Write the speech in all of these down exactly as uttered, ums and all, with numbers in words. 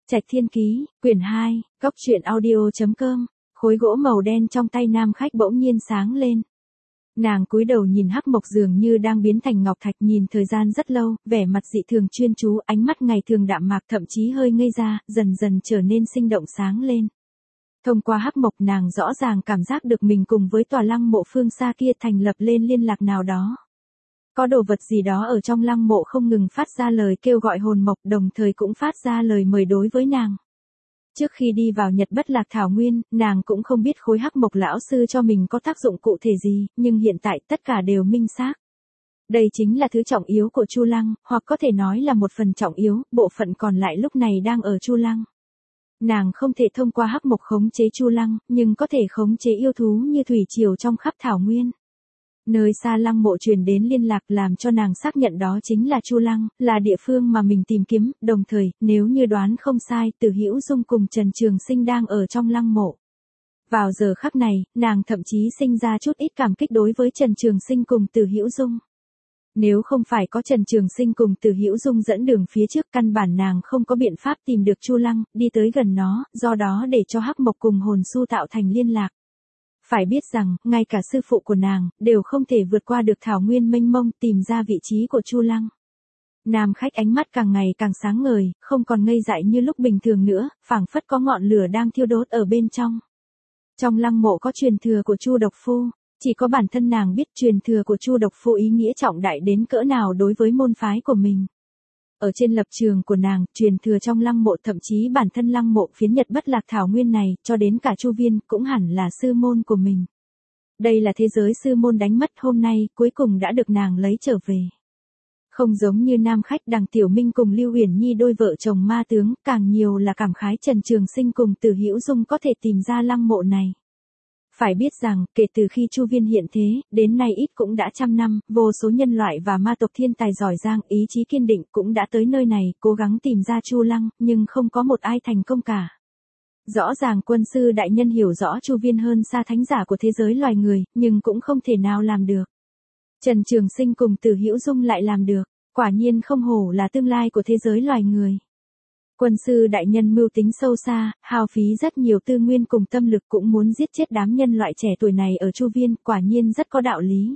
Trạch Thiên Ký, quyển hai, góc truyện audio chấm com, khối gỗ màu đen trong tay nam khách bỗng nhiên sáng lên. Nàng cúi đầu nhìn hắc mộc dường như đang biến thành ngọc thạch, nhìn thời gian rất lâu, vẻ mặt dị thường chuyên chú, ánh mắt ngày thường đạm mạc thậm chí hơi ngây ra, dần dần trở nên sinh động sáng lên. Thông qua hắc mộc nàng rõ ràng cảm giác được mình cùng với tòa lăng mộ phương xa kia thành lập lên liên lạc nào đó. Có đồ vật gì đó ở trong lăng mộ không ngừng phát ra lời kêu gọi hồn mộc, đồng thời cũng phát ra lời mời đối với nàng. Trước khi đi vào Nhật Bất Lạc Thảo Nguyên, nàng cũng không biết khối hắc mộc lão sư cho mình có tác dụng cụ thể gì, nhưng hiện tại tất cả đều minh xác. Đây chính là thứ trọng yếu của Chu Lăng, hoặc có thể nói là một phần trọng yếu, bộ phận còn lại lúc này đang ở Chu Lăng. Nàng không thể thông qua hắc mộc khống chế Chu Lăng, nhưng có thể khống chế yêu thú như thủy triều trong khắp thảo nguyên. Nơi xa lăng mộ truyền đến liên lạc làm cho nàng xác nhận đó chính là Chu Lăng, là địa phương mà mình tìm kiếm, đồng thời, nếu như đoán không sai, Từ Hữu Dung cùng Trần Trường Sinh đang ở trong lăng mộ. Vào giờ khắc này, nàng thậm chí sinh ra chút ít cảm kích đối với Trần Trường Sinh cùng Từ Hữu Dung. Nếu không phải có Trần Trường Sinh cùng Từ Hữu Dung dẫn đường phía trước, căn bản nàng không có biện pháp tìm được Chu Lăng, đi tới gần nó, do đó để cho hắc mộc cùng hồn su tạo thành liên lạc. Phải biết rằng, ngay cả sư phụ của nàng, đều không thể vượt qua được thảo nguyên mênh mông tìm ra vị trí của Chu Lăng. Nam khách ánh mắt càng ngày càng sáng ngời, không còn ngây dại như lúc bình thường nữa, phảng phất có ngọn lửa đang thiêu đốt ở bên trong. Trong lăng mộ có truyền thừa của Chu Độc Phu, chỉ có bản thân nàng biết truyền thừa của Chu Độc Phu ý nghĩa trọng đại đến cỡ nào đối với môn phái của mình. Ở trên lập trường của nàng, truyền thừa trong lăng mộ, thậm chí bản thân lăng mộ phiến Nhật Bất Lạc Thảo Nguyên này, cho đến cả Chu Viên, cũng hẳn là sư môn của mình. Đây là thế giới sư môn đánh mất, hôm nay, cuối cùng đã được nàng lấy trở về. Không giống như nam khách Đằng Tiểu Minh cùng Lưu Uyển Nhi đôi vợ chồng ma tướng, càng nhiều là cảm khái Trần Trường Sinh cùng Từ Hữu Dung có thể tìm ra lăng mộ này. Phải biết rằng, kể từ khi Chu Viên hiện thế, đến nay ít cũng đã trăm năm, vô số nhân loại và ma tộc thiên tài giỏi giang, ý chí kiên định cũng đã tới nơi này, cố gắng tìm ra Chu Lăng, nhưng không có một ai thành công cả. Rõ ràng quân sư đại nhân hiểu rõ Chu Viên hơn xa thánh giả của thế giới loài người, nhưng cũng không thể nào làm được. Trần Trường Sinh cùng Từ Hữu Dung lại làm được, quả nhiên không hổ là tương lai của thế giới loài người. Quân sư đại nhân mưu tính sâu xa, hao phí rất nhiều tư nguyên cùng tâm lực cũng muốn giết chết đám nhân loại trẻ tuổi này ở Chu Viên, quả nhiên rất có đạo lý.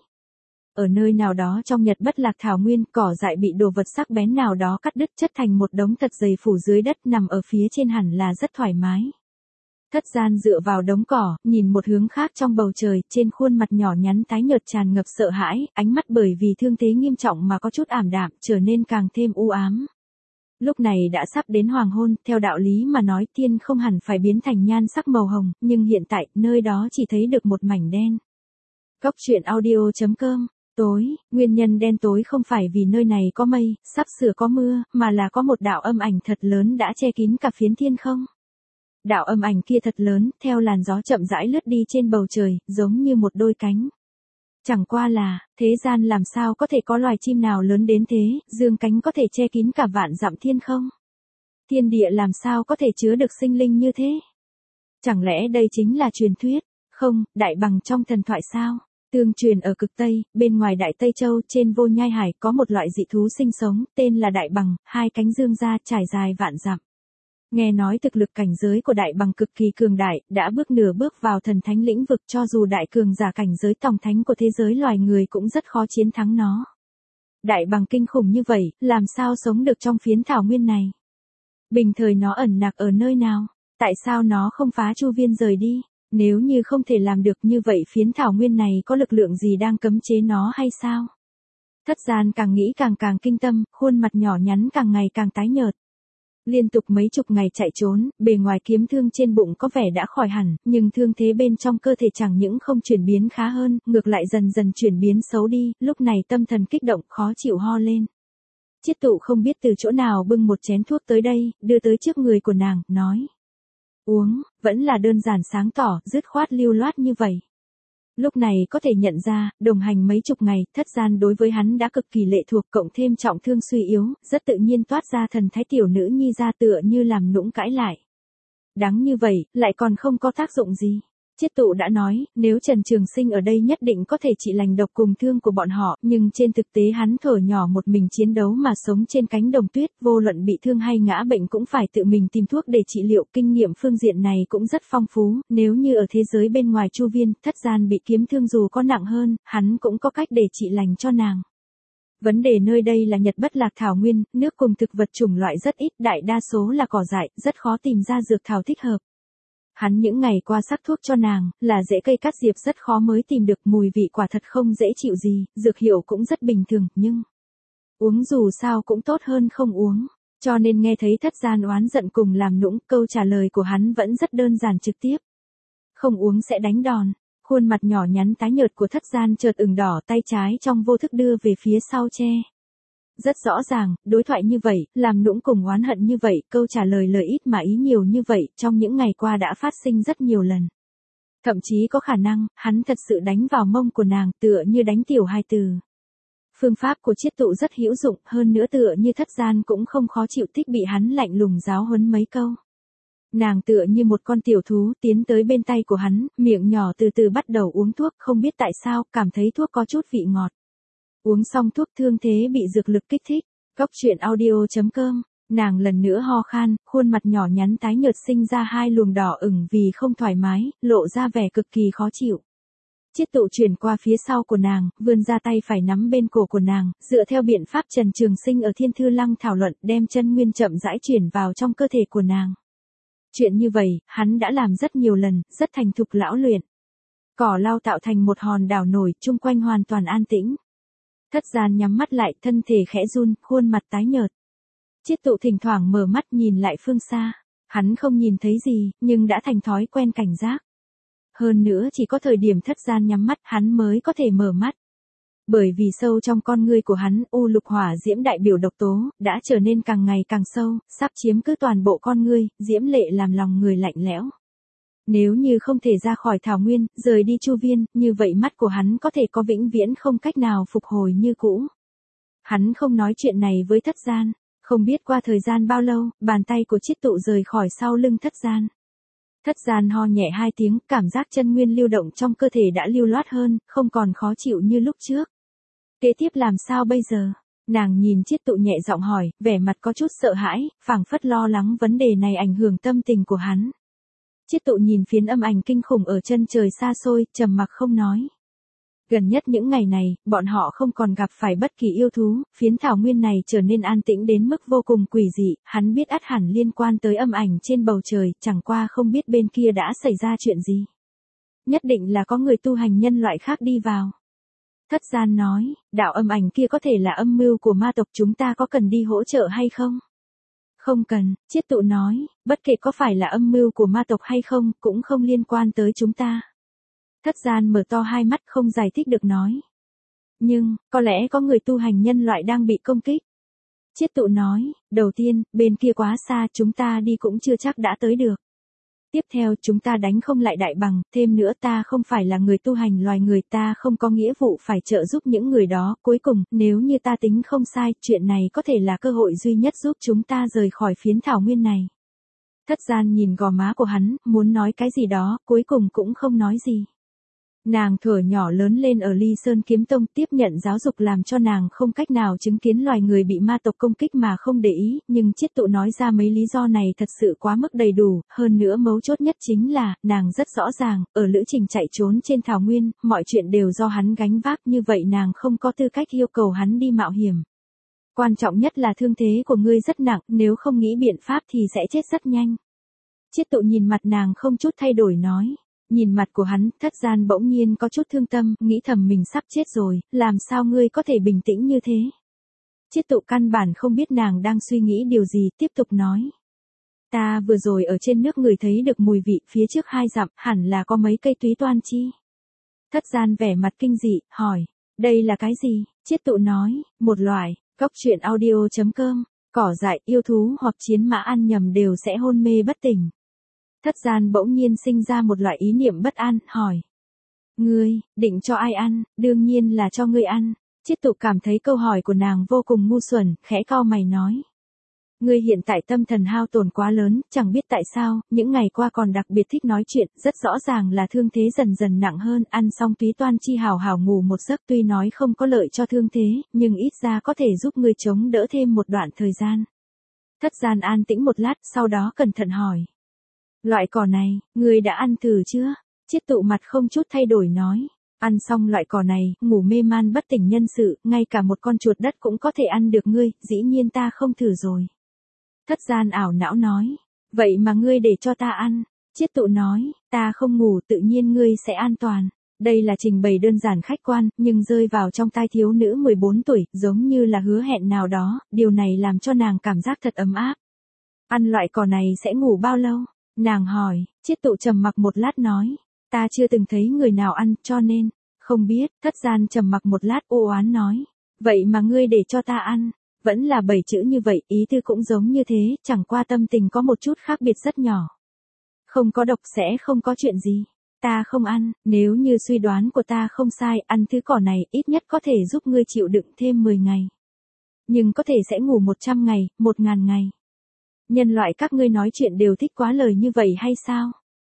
Ở nơi nào đó trong Nhật Bất Lạc Thảo Nguyên, cỏ dại bị đồ vật sắc bén nào đó cắt đứt chất thành một đống thật dày phủ dưới đất, nằm ở phía trên hẳn là rất thoải mái. Thất Gian dựa vào đống cỏ, nhìn một hướng khác trong bầu trời, trên khuôn mặt nhỏ nhắn tái nhợt tràn ngập sợ hãi, ánh mắt bởi vì thương thế nghiêm trọng mà có chút ảm đạm, trở nên càng thêm u ám. Lúc này đã sắp đến hoàng hôn, theo đạo lý mà nói thiên không hẳn phải biến thành nhan sắc màu hồng, nhưng hiện tại, nơi đó chỉ thấy được một mảnh đen. Góc truyện audio chấm com, tối, nguyên nhân đen tối không phải vì nơi này có mây, sắp sửa có mưa, mà là có một đạo âm ảnh thật lớn đã che kín cả phiến thiên không. Đạo âm ảnh kia thật lớn, theo làn gió chậm rãi lướt đi trên bầu trời, giống như một đôi cánh. Chẳng qua là, thế gian làm sao có thể có loài chim nào lớn đến thế, dương cánh có thể che kín cả vạn dặm thiên không? Thiên địa làm sao có thể chứa được sinh linh như thế? Chẳng lẽ đây chính là truyền thuyết? Không, đại bằng trong thần thoại sao? Tương truyền ở cực Tây, bên ngoài Đại Tây Châu, trên Vô Nhai Hải có một loại dị thú sinh sống, tên là đại bằng, hai cánh dương ra trải dài vạn dặm. Nghe nói thực lực cảnh giới của đại bằng cực kỳ cường đại, đã bước nửa bước vào thần thánh lĩnh vực, cho dù đại cường giả cảnh giới tòng thánh của thế giới loài người cũng rất khó chiến thắng nó. Đại bằng kinh khủng như vậy, làm sao sống được trong phiến thảo nguyên này? Bình thời nó ẩn nặc ở nơi nào? Tại sao nó không phá Chu Viên rời đi? Nếu như không thể làm được như vậy, phiến thảo nguyên này có lực lượng gì đang cấm chế nó hay sao? Thất Gian càng nghĩ càng càng kinh tâm, khuôn mặt nhỏ nhắn càng ngày càng tái nhợt. Liên tục mấy chục ngày chạy trốn, bề ngoài kiếm thương trên bụng có vẻ đã khỏi hẳn, nhưng thương thế bên trong cơ thể chẳng những không chuyển biến khá hơn, ngược lại dần dần chuyển biến xấu đi, lúc này tâm thần kích động, khó chịu ho lên. Chiết Tụ không biết từ chỗ nào bưng một chén thuốc tới đây, đưa tới trước người của nàng, nói. Uống, vẫn là đơn giản sáng tỏ, dứt khoát lưu loát như vậy. Lúc này có thể nhận ra, đồng hành mấy chục ngày, Thất Gian đối với hắn đã cực kỳ lệ thuộc, cộng thêm trọng thương suy yếu, rất tự nhiên toát ra thần thái tiểu nữ nhi ra, tựa như làm nũng cãi lại. Đáng như vậy, lại còn không có tác dụng gì. Chiết Tụ đã nói, nếu Trần Trường Sinh ở đây nhất định có thể trị lành độc cùng thương của bọn họ, nhưng trên thực tế hắn thở nhỏ một mình chiến đấu mà sống trên cánh đồng tuyết, vô luận bị thương hay ngã bệnh cũng phải tự mình tìm thuốc để trị liệu, kinh nghiệm phương diện này cũng rất phong phú, nếu như ở thế giới bên ngoài Chu Viên, Thất Gian bị kiếm thương dù có nặng hơn, hắn cũng có cách để trị lành cho nàng. Vấn đề nơi đây là Nhật Bất Lạc Thảo Nguyên, nước cùng thực vật chủng loại rất ít, đại đa số là cỏ dại, rất khó tìm ra dược thảo thích hợp. Hắn những ngày qua sắc thuốc cho nàng, là rễ cây cát diệp rất khó mới tìm được, mùi vị quả thật không dễ chịu gì, dược hiệu cũng rất bình thường, nhưng uống dù sao cũng tốt hơn không uống. Cho nên nghe thấy Thất Gian oán giận cùng làm nũng, câu trả lời của hắn vẫn rất đơn giản trực tiếp. Không uống sẽ đánh đòn. Khuôn mặt nhỏ nhắn tái nhợt của Thất Gian chợt ửng đỏ, tay trái trong vô thức đưa về phía sau che. Rất rõ ràng, đối thoại như vậy, làm nũng cùng oán hận như vậy, câu trả lời lời ít mà ý nhiều như vậy, trong những ngày qua đã phát sinh rất nhiều lần. Thậm chí có khả năng, hắn thật sự đánh vào mông của nàng, tựa như đánh tiểu hài tử. Phương pháp của Chiết Tụ rất hữu dụng, hơn nữa tựa như Thất Gian cũng không khó chịu, thích bị hắn lạnh lùng giáo huấn mấy câu. Nàng tựa như một con tiểu thú tiến tới bên tay của hắn, miệng nhỏ từ từ bắt đầu uống thuốc, không biết tại sao, cảm thấy thuốc có chút vị ngọt. Uống xong thuốc thương thế bị dược lực kích thích. Góc truyện audio chấm com, nàng lần nữa ho khan, khuôn mặt nhỏ nhắn tái nhợt sinh ra hai luồng đỏ ửng vì không thoải mái, lộ ra vẻ cực kỳ khó chịu. Chiết Tụ chuyển qua phía sau của nàng, vươn ra tay phải nắm bên cổ của nàng, dựa theo biện pháp Trần Trường Sinh ở Thiên Thư Lăng thảo luận, đem chân nguyên chậm rãi chuyển vào trong cơ thể của nàng. Chuyện như vậy, hắn đã làm rất nhiều lần, rất thành thục lão luyện. Cỏ lau tạo thành một hòn đảo nổi, chung quanh hoàn toàn an tĩnh. Thất Gian nhắm mắt lại, thân thể khẽ run, khuôn mặt tái nhợt. Chiết Tụ thỉnh thoảng mở mắt nhìn lại phương xa. Hắn không nhìn thấy gì, nhưng đã thành thói quen cảnh giác. Hơn nữa chỉ có thời điểm Thất Gian nhắm mắt hắn mới có thể mở mắt. Bởi vì sâu trong con ngươi của hắn, u lục hỏa diễm đại biểu độc tố, đã trở nên càng ngày càng sâu, sắp chiếm cứ toàn bộ con ngươi, diễm lệ làm lòng người lạnh lẽo. Nếu như không thể ra khỏi thảo nguyên, rời đi Chu Viên, như vậy mắt của hắn có thể có vĩnh viễn không cách nào phục hồi như cũ. Hắn không nói chuyện này với Thất Gian, không biết qua thời gian bao lâu, bàn tay của Chiết Tụ rời khỏi sau lưng Thất Gian. Thất Gian ho nhẹ hai tiếng, cảm giác chân nguyên lưu động trong cơ thể đã lưu loát hơn, không còn khó chịu như lúc trước. Kế tiếp làm sao bây giờ? Nàng nhìn Chiết Tụ nhẹ giọng hỏi, vẻ mặt có chút sợ hãi, phảng phất lo lắng vấn đề này ảnh hưởng tâm tình của hắn. Chiết Tụ nhìn phiến âm ảnh kinh khủng ở chân trời xa xôi, trầm mặc không nói. Gần nhất những ngày này, bọn họ không còn gặp phải bất kỳ yêu thú, phiến thảo nguyên này trở nên an tĩnh đến mức vô cùng quỷ dị, hắn biết ắt hẳn liên quan tới âm ảnh trên bầu trời, chẳng qua không biết bên kia đã xảy ra chuyện gì. Nhất định là có người tu hành nhân loại khác đi vào. Thất Gian nói, đạo âm ảnh kia có thể là âm mưu của ma tộc, chúng ta có cần đi hỗ trợ hay không? Không cần, Chiết Tụ nói, bất kể có phải là âm mưu của ma tộc hay không, cũng không liên quan tới chúng ta. Thất Gian mở to hai mắt không giải thích được nói. Nhưng, có lẽ có người tu hành nhân loại đang bị công kích. Chiết Tụ nói, đầu tiên, bên kia quá xa, chúng ta đi cũng chưa chắc đã tới được. Tiếp theo, chúng ta đánh không lại đại bằng, thêm nữa ta không phải là người tu hành loài người, ta không có nghĩa vụ phải trợ giúp những người đó. Cuối cùng, nếu như ta tính không sai, chuyện này có thể là cơ hội duy nhất giúp chúng ta rời khỏi phiến thảo nguyên này. Thất Gian nhìn gò má của hắn, muốn nói cái gì đó, cuối cùng cũng không nói gì. Nàng thuở nhỏ lớn lên ở Ly Sơn Kiếm Tông, tiếp nhận giáo dục làm cho nàng không cách nào chứng kiến loài người bị ma tộc công kích mà không để ý, nhưng Chiết Tụ nói ra mấy lý do này thật sự quá mức đầy đủ, hơn nữa mấu chốt nhất chính là, nàng rất rõ ràng, ở lữ trình chạy trốn trên thảo nguyên, mọi chuyện đều do hắn gánh vác, như vậy nàng không có tư cách yêu cầu hắn đi mạo hiểm. Quan trọng nhất là thương thế của ngươi rất nặng, nếu không nghĩ biện pháp thì sẽ chết rất nhanh. Chiết Tụ nhìn mặt nàng không chút thay đổi nói. Nhìn mặt của hắn, Thất Gian bỗng nhiên có chút thương tâm, nghĩ thầm mình sắp chết rồi, làm sao ngươi có thể bình tĩnh như thế? Chiết Tụ căn bản không biết nàng đang suy nghĩ điều gì, tiếp tục nói. Ta vừa rồi ở trên nước ngửi thấy được mùi vị, phía trước hai dặm, hẳn là có mấy cây túy toan chi. Thất Gian vẻ mặt kinh dị, hỏi, đây là cái gì? Chiết Tụ nói, một loại, góc truyện audio chấm com, cỏ dại, yêu thú hoặc chiến mã ăn nhầm đều sẽ hôn mê bất tỉnh. Thất Gian bỗng nhiên sinh ra một loại ý niệm bất an, hỏi. Ngươi, định cho ai ăn? Đương nhiên là cho ngươi ăn. Chiết Tụ cảm thấy câu hỏi của nàng vô cùng ngu xuẩn, khẽ cau mày nói. Ngươi hiện tại tâm thần hao tổn quá lớn, chẳng biết tại sao, những ngày qua còn đặc biệt thích nói chuyện, rất rõ ràng là thương thế dần dần nặng hơn, ăn xong túy toan chi hào hào ngủ một giấc tuy nói không có lợi cho thương thế, nhưng ít ra có thể giúp ngươi chống đỡ thêm một đoạn thời gian. Thất Gian an tĩnh một lát, sau đó cẩn thận hỏi. Loại cỏ này, ngươi đã ăn thử chưa? Chiết Tụ mặt không chút thay đổi nói. Ăn xong loại cỏ này, ngủ mê man bất tỉnh nhân sự, ngay cả một con chuột đất cũng có thể ăn được ngươi, dĩ nhiên ta không thử rồi. Thất Gian ảo não nói. Vậy mà ngươi để cho ta ăn. Chiết Tụ nói, ta không ngủ tự nhiên ngươi sẽ an toàn. Đây là trình bày đơn giản khách quan, nhưng rơi vào trong tai thiếu nữ mười bốn tuổi, giống như là hứa hẹn nào đó, điều này làm cho nàng cảm giác thật ấm áp. Ăn loại cỏ này sẽ ngủ bao lâu? Nàng hỏi. Chiết Tụ trầm mặc một lát nói. Ta chưa từng thấy người nào ăn, cho nên, không biết. Thất Gian trầm mặc một lát u oán nói. Vậy mà ngươi để cho ta ăn. Vẫn là bảy chữ như vậy, ý tư cũng giống như thế, chẳng qua tâm tình có một chút khác biệt rất nhỏ. Không có độc sẽ không có chuyện gì. Ta không ăn, nếu như suy đoán của ta không sai, ăn thứ cỏ này ít nhất có thể giúp ngươi chịu đựng thêm mười ngày. Nhưng có thể sẽ ngủ một trăm ngày, một ngàn ngày. Nhân loại các ngươi nói chuyện đều thích quá lời như vậy hay sao?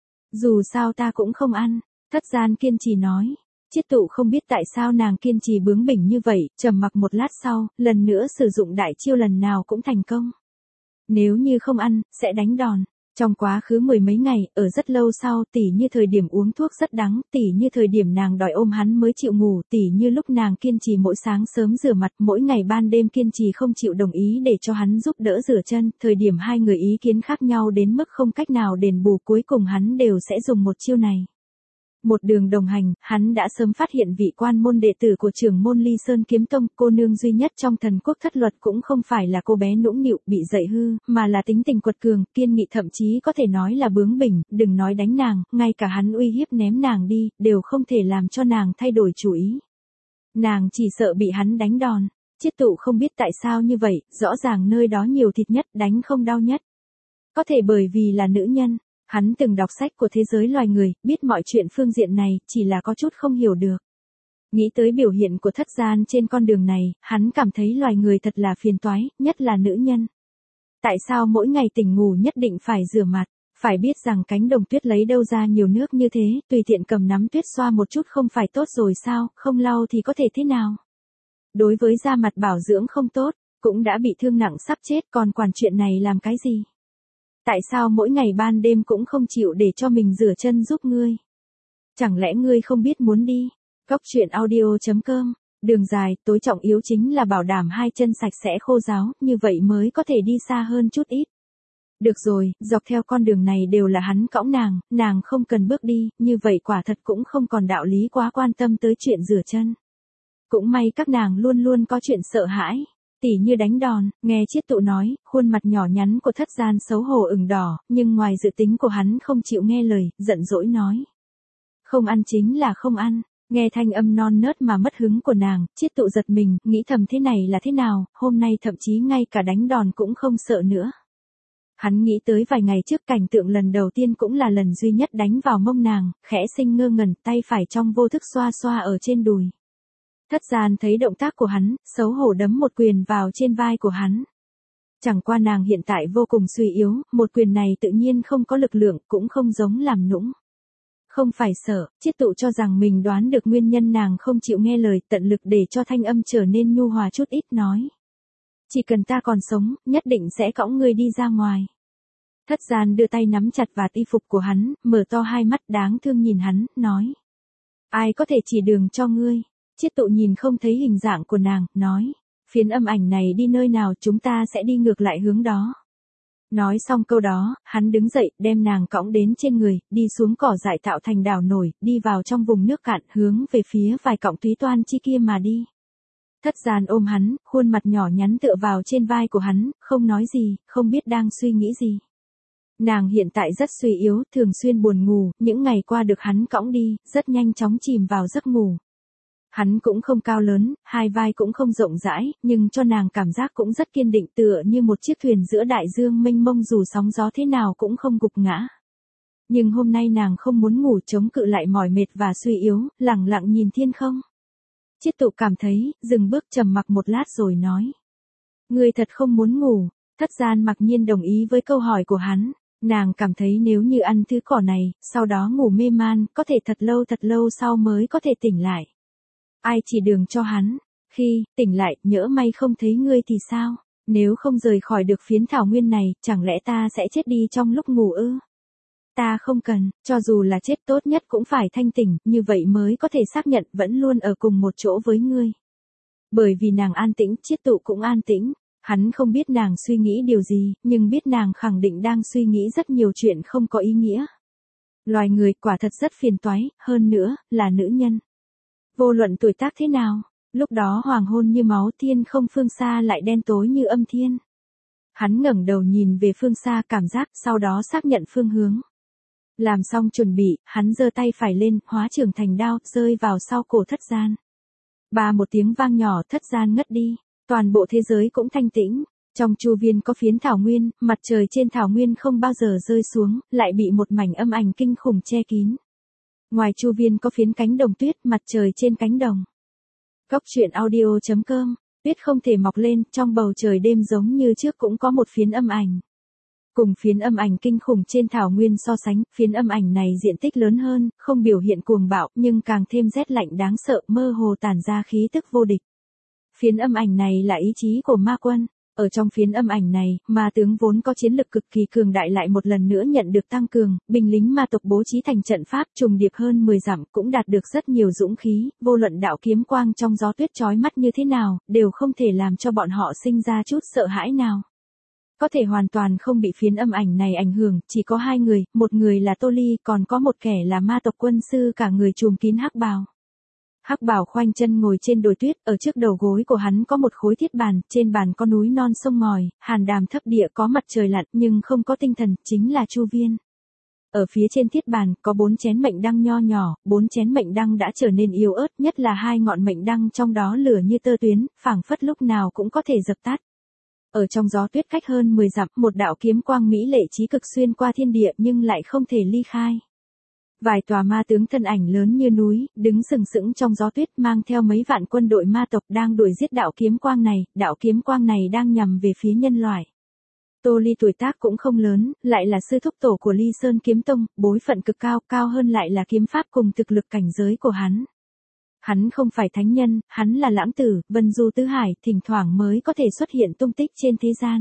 Dù sao ta cũng không ăn, Thất Gian kiên trì nói. Chiết Tụ không biết tại sao nàng kiên trì bướng bỉnh như vậy, trầm mặc một lát sau, lần nữa sử dụng đại chiêu lần nào cũng thành công. Nếu như không ăn, sẽ đánh đòn. Trong quá khứ mười mấy ngày, ở rất lâu sau, tỉ như thời điểm uống thuốc rất đắng, tỉ như thời điểm nàng đòi ôm hắn mới chịu ngủ, tỉ như lúc nàng kiên trì mỗi sáng sớm rửa mặt, mỗi ngày ban đêm kiên trì không chịu đồng ý để cho hắn giúp đỡ rửa chân, thời điểm hai người ý kiến khác nhau đến mức không cách nào đền bù, cuối cùng hắn đều sẽ dùng một chiêu này. Một đường đồng hành, hắn đã sớm phát hiện vị quan môn đệ tử của trưởng môn Ly Sơn Kiếm Tông, cô nương duy nhất trong thần quốc thất luật cũng không phải là cô bé nũng nịu, bị dạy hư, mà là tính tình quật cường, kiên nghị, thậm chí có thể nói là bướng bỉnh, đừng nói đánh nàng, ngay cả hắn uy hiếp ném nàng đi, đều không thể làm cho nàng thay đổi chủ ý. Nàng chỉ sợ bị hắn đánh đòn. Chiết Tụ không biết tại sao như vậy, rõ ràng nơi đó nhiều thịt nhất, đánh không đau nhất. Có thể bởi vì là nữ nhân. Hắn từng đọc sách của thế giới loài người, biết mọi chuyện phương diện này, chỉ là có chút không hiểu được. Nghĩ tới biểu hiện của Thất Gian trên con đường này, hắn cảm thấy loài người thật là phiền toái, nhất là nữ nhân. Tại sao mỗi ngày tỉnh ngủ nhất định phải rửa mặt, phải biết rằng cánh đồng tuyết lấy đâu ra nhiều nước như thế, tùy tiện cầm nắm tuyết xoa một chút không phải tốt rồi sao, không lau thì có thể thế nào. Đối với da mặt bảo dưỡng không tốt, cũng đã bị thương nặng sắp chết, còn quản chuyện này làm cái gì? Tại sao mỗi ngày ban đêm cũng không chịu để cho mình rửa chân giúp ngươi? Chẳng lẽ ngươi không biết muốn đi? Góc truyện audio chấm com. Đường dài, tối trọng yếu chính là bảo đảm hai chân sạch sẽ khô ráo, như vậy mới có thể đi xa hơn chút ít. Được rồi, dọc theo con đường này đều là hắn cõng nàng, nàng không cần bước đi, như vậy quả thật cũng không còn đạo lý quá quan tâm tới chuyện rửa chân. Cũng may các nàng luôn luôn có chuyện sợ hãi. Tỉ như đánh đòn, nghe Chiết Tụ nói, khuôn mặt nhỏ nhắn của Thất Gian xấu hổ ửng đỏ, nhưng ngoài dự tính của hắn không chịu nghe lời, giận dỗi nói. Không ăn chính là không ăn, nghe thanh âm non nớt mà mất hứng của nàng, Chiết Tụ giật mình, nghĩ thầm thế này là thế nào, hôm nay thậm chí ngay cả đánh đòn cũng không sợ nữa. Hắn nghĩ tới vài ngày trước cảnh tượng lần đầu tiên cũng là lần duy nhất đánh vào mông nàng, khẽ sinh ngơ ngẩn, tay phải trong vô thức xoa xoa ở trên đùi. Thất Gian thấy động tác của hắn, xấu hổ đấm một quyền vào trên vai của hắn. Chẳng qua nàng hiện tại vô cùng suy yếu, một quyền này tự nhiên không có lực lượng, cũng không giống làm nũng. Không phải sợ, Chiết Tụ cho rằng mình đoán được nguyên nhân nàng không chịu nghe lời, tận lực để cho thanh âm trở nên nhu hòa chút ít nói. Chỉ cần ta còn sống, nhất định sẽ cõng ngươi đi ra ngoài. Thất Gian đưa tay nắm chặt vạt y phục của hắn, mở to hai mắt đáng thương nhìn hắn, nói. Ai có thể chỉ đường cho ngươi? Chiết Tụ nhìn không thấy hình dạng của nàng, nói. Phiến âm ảnh này đi nơi nào chúng ta sẽ đi ngược lại hướng đó. Nói xong câu đó, hắn đứng dậy, đem nàng cõng đến trên người, đi xuống cỏ dại tạo thành đảo nổi, đi vào trong vùng nước cạn, hướng về phía vài cọng túy toan chi kia mà đi. Thất Gian ôm hắn, khuôn mặt nhỏ nhắn tựa vào trên vai của hắn, không nói gì, không biết đang suy nghĩ gì. Nàng hiện tại rất suy yếu, thường xuyên buồn ngủ, những ngày qua được hắn cõng đi, rất nhanh chóng chìm vào giấc ngủ. Hắn cũng không cao lớn, hai vai cũng không rộng rãi, nhưng cho nàng cảm giác cũng rất kiên định, tựa như một chiếc thuyền giữa đại dương mênh mông, dù sóng gió thế nào cũng không gục ngã. Nhưng hôm nay nàng không muốn ngủ, chống cự lại mỏi mệt và suy yếu, lẳng lặng nhìn thiên không. Chiết Tụ cảm thấy, dừng bước trầm mặc một lát rồi nói. Ngươi thật không muốn ngủ, Thất Gian mặc nhiên đồng ý với câu hỏi của hắn. Nàng cảm thấy nếu như ăn thứ cỏ này, sau đó ngủ mê man, có thể thật lâu thật lâu sau mới có thể tỉnh lại. Ai chỉ đường cho hắn? Khi tỉnh lại, nhỡ may không thấy ngươi thì sao? Nếu không rời khỏi được phiến thảo nguyên này, chẳng lẽ ta sẽ chết đi trong lúc ngủ ư? Ta không cần, cho dù là chết tốt nhất cũng phải thanh tỉnh, như vậy mới có thể xác nhận vẫn luôn ở cùng một chỗ với ngươi. Bởi vì nàng an tĩnh, chiết tụ cũng an tĩnh. Hắn không biết nàng suy nghĩ điều gì, nhưng biết nàng khẳng định đang suy nghĩ rất nhiều chuyện không có ý nghĩa. Loài người quả thật rất phiền toái, hơn nữa, là nữ nhân. Vô luận tuổi tác thế nào, lúc đó hoàng hôn như máu, thiên không phương xa lại đen tối như âm thiên. Hắn ngẩng đầu nhìn về phương xa, cảm giác, sau đó xác nhận phương hướng. Làm xong chuẩn bị, hắn giơ tay phải lên, hóa trường thành đao, rơi vào sau cổ Thất Gian. Ba một tiếng vang nhỏ, Thất Gian ngất đi. Toàn bộ thế giới cũng thanh tĩnh. Trong chu viên có phiến thảo nguyên, mặt trời trên thảo nguyên không bao giờ rơi xuống, lại bị một mảnh âm ảnh kinh khủng che kín. Ngoài chu viên có phiến cánh đồng tuyết, mặt trời trên cánh đồng. Góc truyện audio chấm com, tuyết không thể mọc lên, trong bầu trời đêm giống như trước cũng có một phiến âm ảnh. Cùng phiến âm ảnh kinh khủng trên thảo nguyên so sánh, phiến âm ảnh này diện tích lớn hơn, không biểu hiện cuồng bạo, nhưng càng thêm rét lạnh đáng sợ, mơ hồ tản ra khí tức vô địch. Phiến âm ảnh này là ý chí của ma quân. Ở trong phiến âm ảnh này, ma tướng vốn có chiến lực cực kỳ cường đại lại một lần nữa nhận được tăng cường, binh lính ma tộc bố trí thành trận pháp trùng điệp hơn mười dặm cũng đạt được rất nhiều dũng khí, vô luận đạo kiếm quang trong gió tuyết chói mắt như thế nào, đều không thể làm cho bọn họ sinh ra chút sợ hãi nào. Có thể hoàn toàn không bị phiến âm ảnh này ảnh hưởng, chỉ có hai người, một người là Tô Ly, còn có một kẻ là ma tộc quân sư cả người trùm kín hắc bào. Hắc Bảo khoanh chân ngồi trên đồi tuyết, ở trước đầu gối của hắn có một khối thiết bàn, trên bàn có núi non sông ngòi, hàn đàm thấp địa có mặt trời lặn nhưng không có tinh thần, chính là Chu Viên. Ở phía trên thiết bàn có bốn chén mệnh đăng nho nhỏ, bốn chén mệnh đăng đã trở nên yếu ớt, nhất là hai ngọn mệnh đăng trong đó lửa như tơ tuyến, phảng phất lúc nào cũng có thể dập tắt. Ở trong gió tuyết cách hơn mười dặm, một đạo kiếm quang mỹ lệ chí cực xuyên qua thiên địa nhưng lại không thể ly khai. Vài tòa ma tướng thân ảnh lớn như núi, đứng sừng sững trong gió tuyết mang theo mấy vạn quân đội ma tộc đang đuổi giết đạo kiếm quang này, đạo kiếm quang này đang nhằm về phía nhân loại. Tô Ly tuổi tác cũng không lớn, lại là sư thúc tổ của Ly Sơn Kiếm Tông, bối phận cực cao, cao hơn lại là kiếm pháp cùng thực lực cảnh giới của hắn. Hắn không phải thánh nhân, hắn là lãng tử, vân du tứ hải, thỉnh thoảng mới có thể xuất hiện tung tích trên thế gian.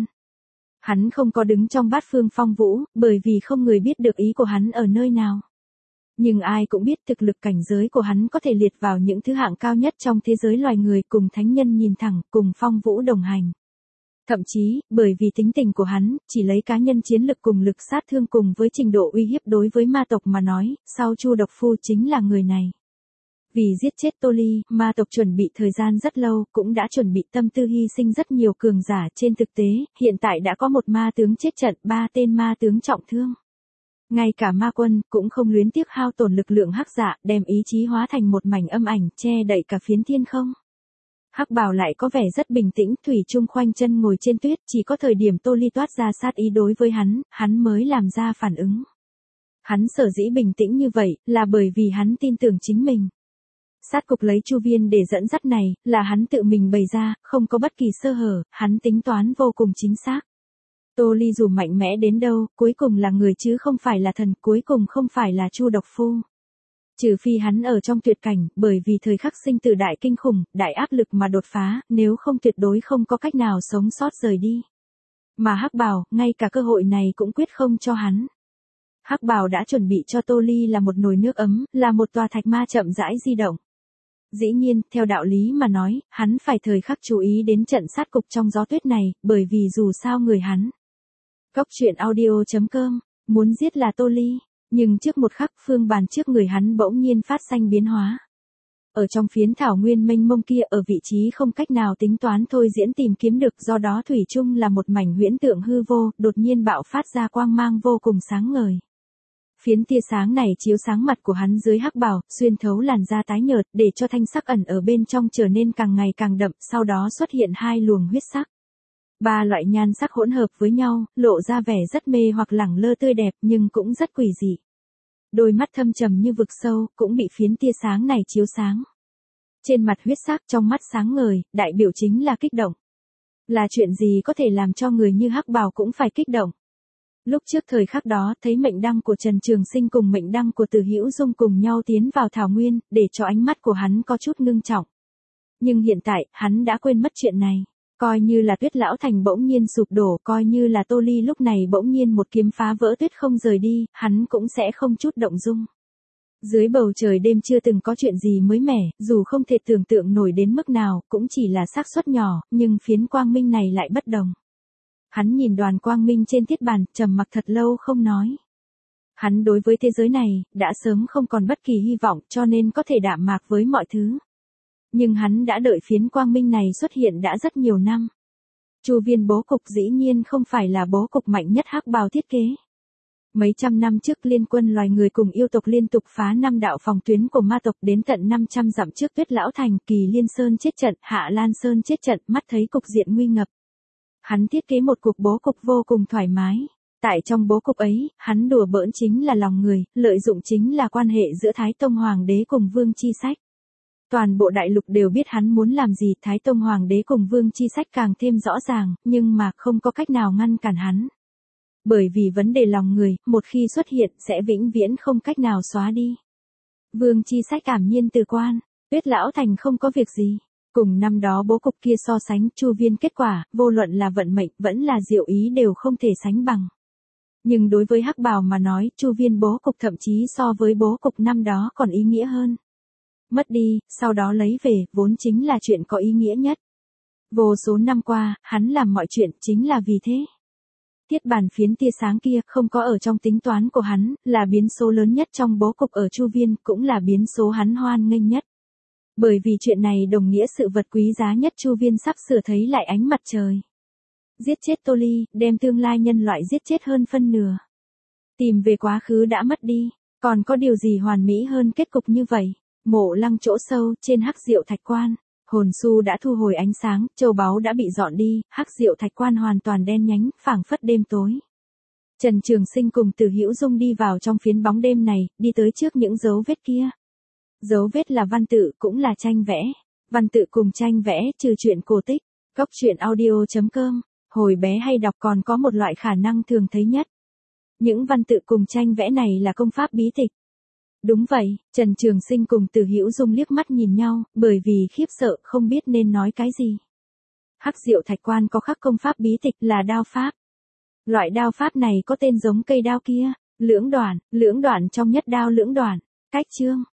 Hắn không có đứng trong bát phương phong vũ, bởi vì không người biết được ý của hắn ở nơi nào. Nhưng ai cũng biết thực lực cảnh giới của hắn có thể liệt vào những thứ hạng cao nhất trong thế giới loài người, cùng thánh nhân nhìn thẳng, cùng phong vũ đồng hành. Thậm chí, bởi vì tính tình của hắn, chỉ lấy cá nhân chiến lực cùng lực sát thương cùng với trình độ uy hiếp đối với ma tộc mà nói, sau Chu Độc Phu chính là người này. Vì giết chết Tô Ly, ma tộc chuẩn bị thời gian rất lâu, cũng đã chuẩn bị tâm tư hy sinh rất nhiều cường giả. Trên thực tế, hiện tại đã có một ma tướng chết trận, ba tên ma tướng trọng thương. Ngay cả ma quân, cũng không luyến tiếc hao tổn lực lượng hắc dạ, đem ý chí hóa thành một mảnh âm ảnh, che đậy cả phiến thiên không. Hắc Bào lại có vẻ rất bình tĩnh, thủy chung khoanh chân ngồi trên tuyết, chỉ có thời điểm Tô Ly toát ra sát ý đối với hắn, hắn mới làm ra phản ứng. Hắn sở dĩ bình tĩnh như vậy, là bởi vì hắn tin tưởng chính mình. Sát cục lấy Chu Viên để dẫn dắt này, là hắn tự mình bày ra, không có bất kỳ sơ hở, hắn tính toán vô cùng chính xác. Tô Ly dù mạnh mẽ đến đâu, cuối cùng là người chứ không phải là thần, cuối cùng không phải là Chu Độc Phu. Trừ phi hắn ở trong tuyệt cảnh, bởi vì thời khắc sinh tử đại kinh khủng, đại áp lực mà đột phá, nếu không tuyệt đối không có cách nào sống sót rời đi. Mà Hắc Bào, ngay cả cơ hội này cũng quyết không cho hắn. Hắc Bào đã chuẩn bị cho Tô Ly là một nồi nước ấm, là một tòa thạch ma chậm rãi di động. Dĩ nhiên, theo đạo lý mà nói, hắn phải thời khắc chú ý đến trận sát cục trong gió tuyết này, bởi vì dù sao người hắn. Góc truyện audio chấm com, muốn giết là Tô Ly, nhưng trước một khắc phương bàn trước người hắn bỗng nhiên phát sinh biến hóa. Ở trong phiến thảo nguyên mênh mông kia, ở vị trí không cách nào tính toán thôi diễn tìm kiếm được, do đó thủy chung là một mảnh huyễn tượng hư vô, đột nhiên bạo phát ra quang mang vô cùng sáng ngời. Phiến tia sáng này chiếu sáng mặt của hắn dưới hắc bào, xuyên thấu làn da tái nhợt, để cho thanh sắc ẩn ở bên trong trở nên càng ngày càng đậm, sau đó xuất hiện hai luồng huyết sắc. Ba loại nhan sắc hỗn hợp với nhau, lộ ra vẻ rất mê hoặc lẳng lơ tươi đẹp, nhưng cũng rất quỷ dị. Đôi mắt thâm trầm như vực sâu, cũng bị phiến tia sáng này chiếu sáng. Trên mặt huyết sắc, trong mắt sáng ngời, đại biểu chính là kích động. Là chuyện gì có thể làm cho người như Hắc Bào cũng phải kích động. Lúc trước thời khắc đó thấy mệnh đăng của Trần Trường Sinh cùng mệnh đăng của Từ Hữu Dung cùng nhau tiến vào thảo nguyên, để cho ánh mắt của hắn có chút ngưng trọng. Nhưng hiện tại, hắn đã quên mất chuyện này. Coi như là Tuyết Lão Thành bỗng nhiên sụp đổ, coi như là Tô Ly lúc này bỗng nhiên một kiếm phá vỡ tuyết không rời đi, hắn cũng sẽ không chút động dung. Dưới bầu trời đêm chưa từng có chuyện gì mới mẻ, dù không thể tưởng tượng nổi đến mức nào, cũng chỉ là xác suất nhỏ, nhưng phiến quang minh này lại bất đồng. Hắn nhìn đoàn quang minh trên thiết bàn, trầm mặc thật lâu không nói. Hắn đối với thế giới này, đã sớm không còn bất kỳ hy vọng, cho nên có thể đạm mạc với mọi thứ. Nhưng hắn đã đợi phiến quang minh này xuất hiện đã rất nhiều năm. Chu viên bố cục dĩ nhiên không phải là bố cục mạnh nhất Hắc Bào thiết kế. Mấy trăm năm trước liên quân loài người cùng yêu tộc liên tục phá năm đạo phòng tuyến của ma tộc đến tận năm trăm dặm trước Tuyết Lão Thành, Kỳ Liên Sơn chết trận, Hạ Lan Sơn chết trận, mắt thấy cục diện nguy ngập. Hắn thiết kế một cuộc bố cục vô cùng thoải mái. Tại trong bố cục ấy, hắn đùa bỡn chính là lòng người, lợi dụng chính là quan hệ giữa Thái Tông Hoàng đế cùng Vương Chi Sách. Toàn bộ đại lục đều biết hắn muốn làm gì, Thái Tông Hoàng đế cùng Vương Chi Sách càng thêm rõ ràng, nhưng mà không có cách nào ngăn cản hắn. Bởi vì vấn đề lòng người, một khi xuất hiện sẽ vĩnh viễn không cách nào xóa đi. Vương Chi Sách cảm nhiên từ quan, Tuyết Lão Thành không có việc gì. Cùng năm đó bố cục kia so sánh, Chu viên kết quả, vô luận là vận mệnh, vẫn là diệu ý đều không thể sánh bằng. Nhưng đối với Hắc Bào mà nói, Chu viên bố cục thậm chí so với bố cục năm đó còn ý nghĩa hơn. Mất đi, sau đó lấy về, vốn chính là chuyện có ý nghĩa nhất. Vô số năm qua, hắn làm mọi chuyện chính là vì thế. Thiết bàn phiến tia sáng kia không có ở trong tính toán của hắn, là biến số lớn nhất trong bố cục ở Chu viên, cũng là biến số hắn hoan nghênh nhất. Bởi vì chuyện này đồng nghĩa sự vật quý giá nhất Chu viên sắp sửa thấy lại ánh mặt trời. Giết chết Tô Ly, đem tương lai nhân loại giết chết hơn phân nửa. Tìm về quá khứ đã mất đi, còn có điều gì hoàn mỹ hơn kết cục như vậy? Mộ Lăng chỗ sâu, trên Hắc Diệu Thạch Quan, hồn su đã thu hồi ánh sáng, châu báu đã bị dọn đi, Hắc Diệu Thạch Quan hoàn toàn đen nhánh, phảng phất đêm tối. Trần Trường Sinh cùng Từ Hữu Dung đi vào trong phiến bóng đêm này, đi tới trước những dấu vết kia. Dấu vết là văn tự, cũng là tranh vẽ. Văn tự cùng tranh vẽ, trừ truyện cổ tích. Góc truyện audio chấm com, hồi bé hay đọc còn có một loại khả năng thường thấy nhất. Những văn tự cùng tranh vẽ này là công pháp bí tịch. Đúng vậy, Trần Trường Sinh cùng Từ Hữu Dung liếc mắt nhìn nhau, bởi vì khiếp sợ không biết nên nói cái gì. Hắc Diệu Thạch Quan có khắc công pháp bí tịch là đao pháp. Loại đao pháp này có tên giống cây đao kia, lưỡng đoạn, lưỡng đoạn trong nhất đao lưỡng đoạn, cách chương.